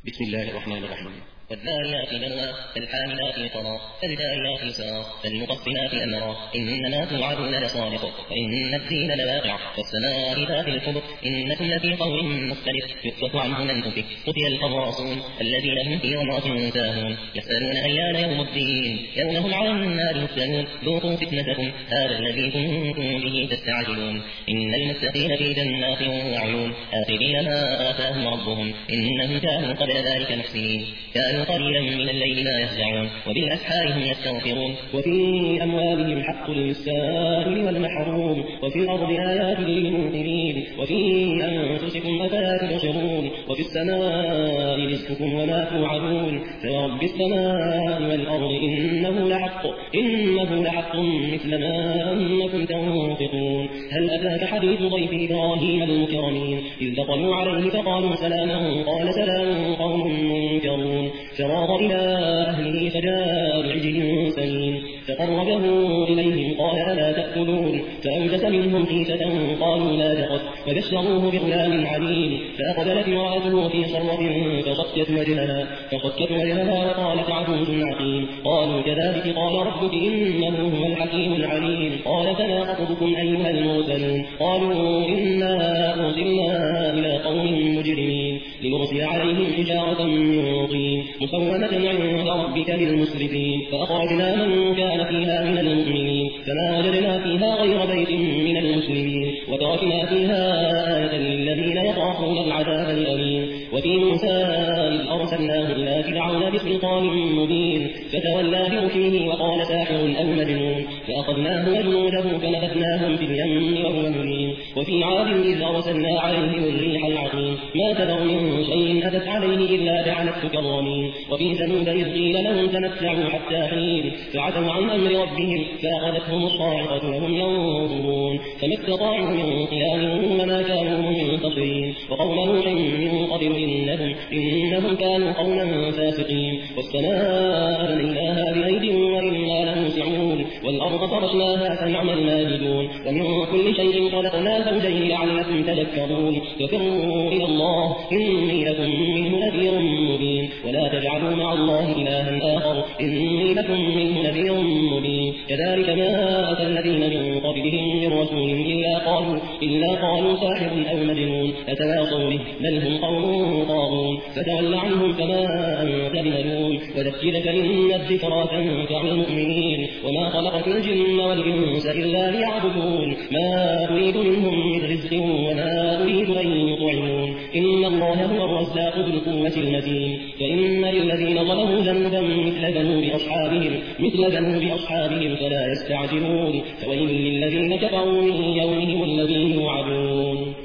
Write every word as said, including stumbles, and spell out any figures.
بسم الله الرحمن الرحيم. والذاريات ذروا فالحاملات وقرا فالجاريات يسرا فالمقسمات أمرا إنما توعدون لصادق وإن الدين لواقع والسماء ذات الحبك إنكم لفي قول مختلف يؤفك عنه من أفك قتل القراصون الذين هم في غمرة ساهون يسألون أيان يوم الدين يوم هم على النار يفتنون ذوقوا فتنتكم هذا الذي كنتم به تستعجلون إن المتقين في جنات وعيون آخذين ما آتاهم ربهم إنهم كانوا قبل ذلك محسنين كانوا قليلا من الليل ما يهجعون وبالأسحار هم يستغفرون وفي أموالهم حق للسائل والمحروم وفي الأرض آيات للموقنين وفي أنفسكم أفلا تبصرون وفي السماء رزقكم وما توعدون فرب السماء والأرض إنه لحق إنه لحق مثل ما أنكم تنطقون هل أتاك حديث ضيف إبراهيم المكرمين إذ دخلوا عليه فقالوا سلاما قال سلام قوم منكرون فراغ إلى أهله فجاء بعجل سمين فقربه إليهم قال ألا تأكلون فأوجس منهم خيفة قالوا لا تخف وبشروه بغلام عليم فأقبلت امرأته في صرة فصكت وجهها فصكت وجهها وقالت عجوز عقيم قالوا كذلك قال ربك إنه هو الحكيم العليم قال فما خطبكم أيها المرسلون قالوا إنا أرسلنا إلى قوم مجرمين لنرسل عليهم حجارة من طين مسومة عند ربك للمسرفين فأخرجنا من كان فيها من المؤمنين فما وجدنا فيها غير بيت من المسلمين وتركنا فيها آية للذين يخافون العذاب الأليم وفي موسى إذ أرسلناه إلى فرعون بسلطان مبين فتولى بركنه وقال ساحر أو مجنون فأخذناه وجنوده فنبذناهم في اليم وهو مليم وفي عاد إذ أرسلنا عليهم الريح العقيم ما تذر من شيء أتت عليه إلا جعلته كالرميم وفي ثمود إذ قيل لهم تمتعوا حتى حين فعتوا عن أمر ربهم فأخذتهم الصاعقة وهم ينظرون فما استطاعوا من قيام وما كانوا منتصرين وقوم نوح من قبل إنهم, إنهم كانوا قوما فاسقين والسماء بنيناها بأيد وإنا لموسعون والأرض فرشناها فنعم الماهدون ومن كل شيء خلقنا زوجين لعلكم تذكرون ففروا إلى الله إني لكم منه نذير مبين ولا تجعلوا مع الله إلها آخر إني لكم منه نذير مبين كذلك ما أتى الذين من قبلهم من رسول إلا قالوا, إلا قالوا ساحر أو مجنون أتواصوا به بل هم قوم طاغون فتول عنهم فما أنت بملوم وذكر فإن الذكرى تنفع المؤمنين وما خلقت الجن والإنس إلا ليعبدون ما أريد منهم من رزق وما أريد أن يطعمون إن الله هو الرزاق ذو القوة المتين فإن للذين ظلموا ذنبا مثل ذنوب أصحابهم مثل ذنوب أصحابهم فلا يستعجلون فويل للذين كفروا من يومهم الذي يوعدون.